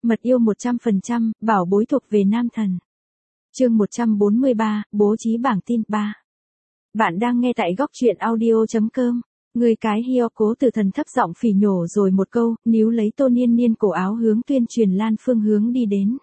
Mật yêu 100%, bảo bối thuộc về nam thần. Chương 143, bố trí bảng tin 3. Bạn đang nghe tại góc truyện audio.com. Người cái heo, Cố Tử Thần thấp giọng phỉ nhổ rồi một câu, níu lấy Tô Niên Niên cổ áo hướng Tuyên Truyền Lan phương hướng đi đến.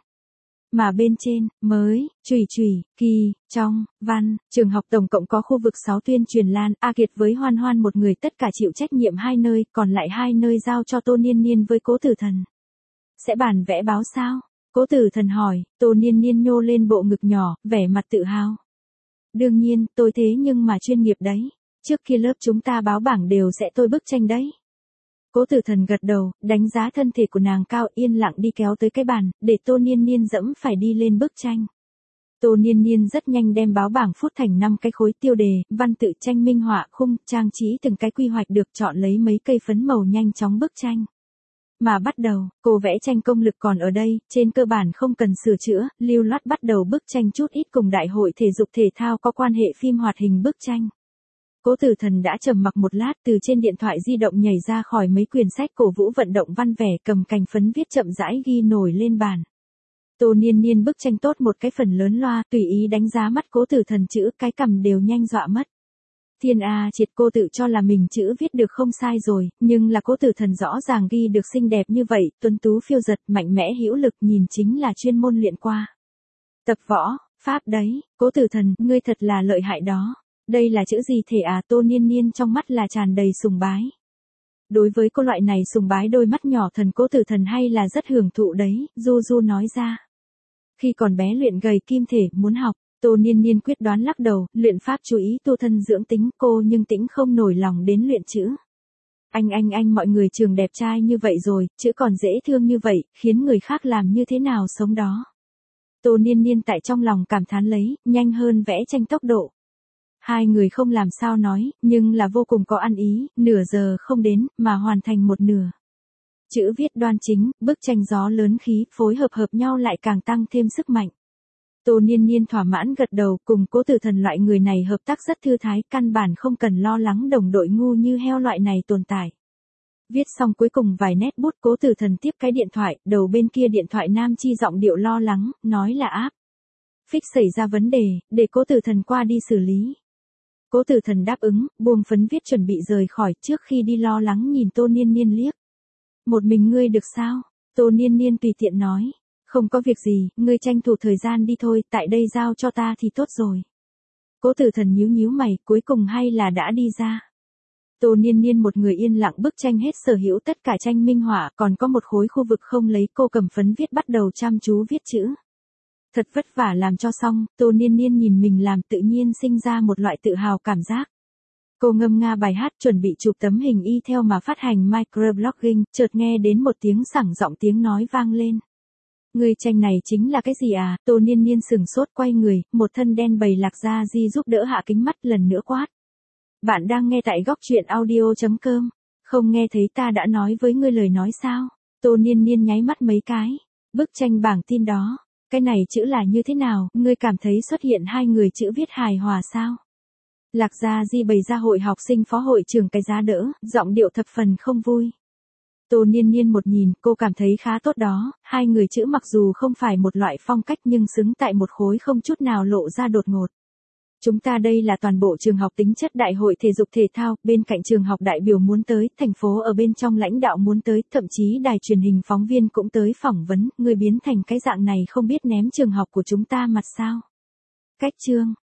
Mà bên trên, mới, Chủy, Kỳ, Trong, Văn, trường học tổng cộng có khu vực 6 Tuyên Truyền Lan, A Kiệt với Hoan Hoan một người tất cả chịu trách nhiệm 2 nơi, còn lại 2 nơi giao cho Tô Niên Niên với Cố Tử Thần. Sẽ bản vẽ báo sao? Cố Tử Thần hỏi. Tô Niên Niên nhô lên bộ ngực nhỏ, vẻ mặt tự hào. Đương nhiên, tôi thế nhưng mà chuyên nghiệp đấy. Trước kia lớp chúng ta báo bảng đều sẽ tôi bức tranh đấy. Cố Tử Thần gật đầu, đánh giá thân thể của nàng cao, yên lặng đi kéo tới cái bàn, để Tô Niên Niên dẫm phải đi lên bức tranh. Tô Niên Niên rất nhanh đem báo bảng phút thành 5 cái khối tiêu đề, văn tự, tranh minh họa, khung, trang trí từng cái quy hoạch được chọn lấy mấy cây phấn màu nhanh chóng bức tranh. Mà bắt đầu, cô vẽ tranh công lực còn ở đây, trên cơ bản không cần sửa chữa, lưu loát bắt đầu bức tranh chút ít cùng đại hội thể dục thể thao có quan hệ phim hoạt hình bức tranh. Cố Tử Thần đã trầm mặc một lát, từ trên điện thoại di động nhảy ra khỏi mấy quyển sách cổ vũ vận động văn vẻ, cầm cành phấn viết chậm rãi ghi nổi lên bàn. Tô Niên Niên bức tranh tốt một cái phần lớn loa, tùy ý đánh giá mắt Cố Tử Thần, chữ cái cằm đều nhanh dọa mất. Thiên A triệt, cô tự cho là mình chữ viết được không sai rồi, nhưng là Cố Tử Thần rõ ràng ghi được xinh đẹp như vậy, tuấn tú phiêu giật, mạnh mẽ hữu lực, nhìn chính là chuyên môn luyện qua. Tập võ, pháp đấy, Cố Tử Thần, ngươi thật là lợi hại đó. Đây là chữ gì thể à? Tô Niên Niên trong mắt là tràn đầy sùng bái. Đối với cô loại này sùng bái đôi mắt nhỏ thần Cố Tử Thần hay là rất hưởng thụ đấy, Du nói ra. Khi còn bé luyện gầy kim thể, muốn học. Tô Niên Niên quyết đoán lắc đầu, luyện pháp chú ý tu thân dưỡng tính, cô nhưng tĩnh không nổi lòng đến luyện chữ. Anh mọi người trường đẹp trai như vậy rồi, chữ còn dễ thương như vậy, khiến người khác làm như thế nào sống đó. Tô Niên Niên tại trong lòng cảm thán lấy, nhanh hơn vẽ tranh tốc độ. Hai người không làm sao nói, nhưng là vô cùng có ăn ý, nửa giờ không đến, mà hoàn thành một nửa. Chữ viết đoan chính, bức tranh gió lớn khí, phối hợp nhau lại càng tăng thêm sức mạnh. Tô Niên Niên thỏa mãn gật đầu, cùng Cố Tử Thần loại người này hợp tác rất thư thái, căn bản không cần lo lắng đồng đội ngu như heo loại này tồn tại. Viết xong cuối cùng vài nét bút, Cố Tử Thần tiếp cái điện thoại, đầu bên kia điện thoại nam chi giọng điệu lo lắng, nói là áp phích xảy ra vấn đề, để Cố Tử Thần qua đi xử lý. Cố Tử Thần đáp ứng, buông phấn viết chuẩn bị rời khỏi, trước khi đi lo lắng nhìn Tô Niên Niên liếc. Một mình ngươi được sao? Tô Niên Niên tùy tiện nói. Không có việc gì, ngươi tranh thủ thời gian đi thôi, tại đây giao cho ta thì tốt rồi. Cố Tử Thần nhíu mày, cuối cùng hay là đã đi ra. Tô Niên Niên một người yên lặng bức tranh hết sở hữu tất cả tranh minh họa, còn có một khối khu vực không lấy, cô cầm phấn viết bắt đầu chăm chú viết chữ. Thật vất vả làm cho xong, Tô Niên Niên nhìn mình làm tự nhiên sinh ra một loại tự hào cảm giác. Cô ngâm nga bài hát chuẩn bị chụp tấm hình y theo mà phát hành microblogging, chợt nghe đến một tiếng sảng giọng tiếng nói vang lên. Người tranh này chính là cái gì à? Tô Niên Niên sừng sốt quay người, một thân đen bầy Lạc Gia Di giúp đỡ hạ kính mắt lần nữa quát. Bạn đang nghe tại góc truyện audio.com. Không nghe thấy ta đã nói với ngươi lời nói sao? Tô Niên Niên nháy mắt mấy cái. Bức tranh bảng tin đó. Cái này chữ là như thế nào? Ngươi cảm thấy xuất hiện 2 người chữ viết hài hòa sao? Lạc Gia Di bày ra hội học sinh phó hội trưởng cái giá đỡ, giọng điệu thập phần không vui. Tô Niên Niên một nhìn, cô cảm thấy khá tốt đó, 2 người chữ mặc dù không phải một loại phong cách nhưng xứng tại một khối không chút nào lộ ra đột ngột. Chúng ta đây là toàn bộ trường học tính chất đại hội thể dục thể thao, bên cạnh trường học đại biểu muốn tới, thành phố ở bên trong lãnh đạo muốn tới, thậm chí đài truyền hình phóng viên cũng tới phỏng vấn, người biến thành cái dạng này không biết ném trường học của chúng ta mặt sao. Cách chương,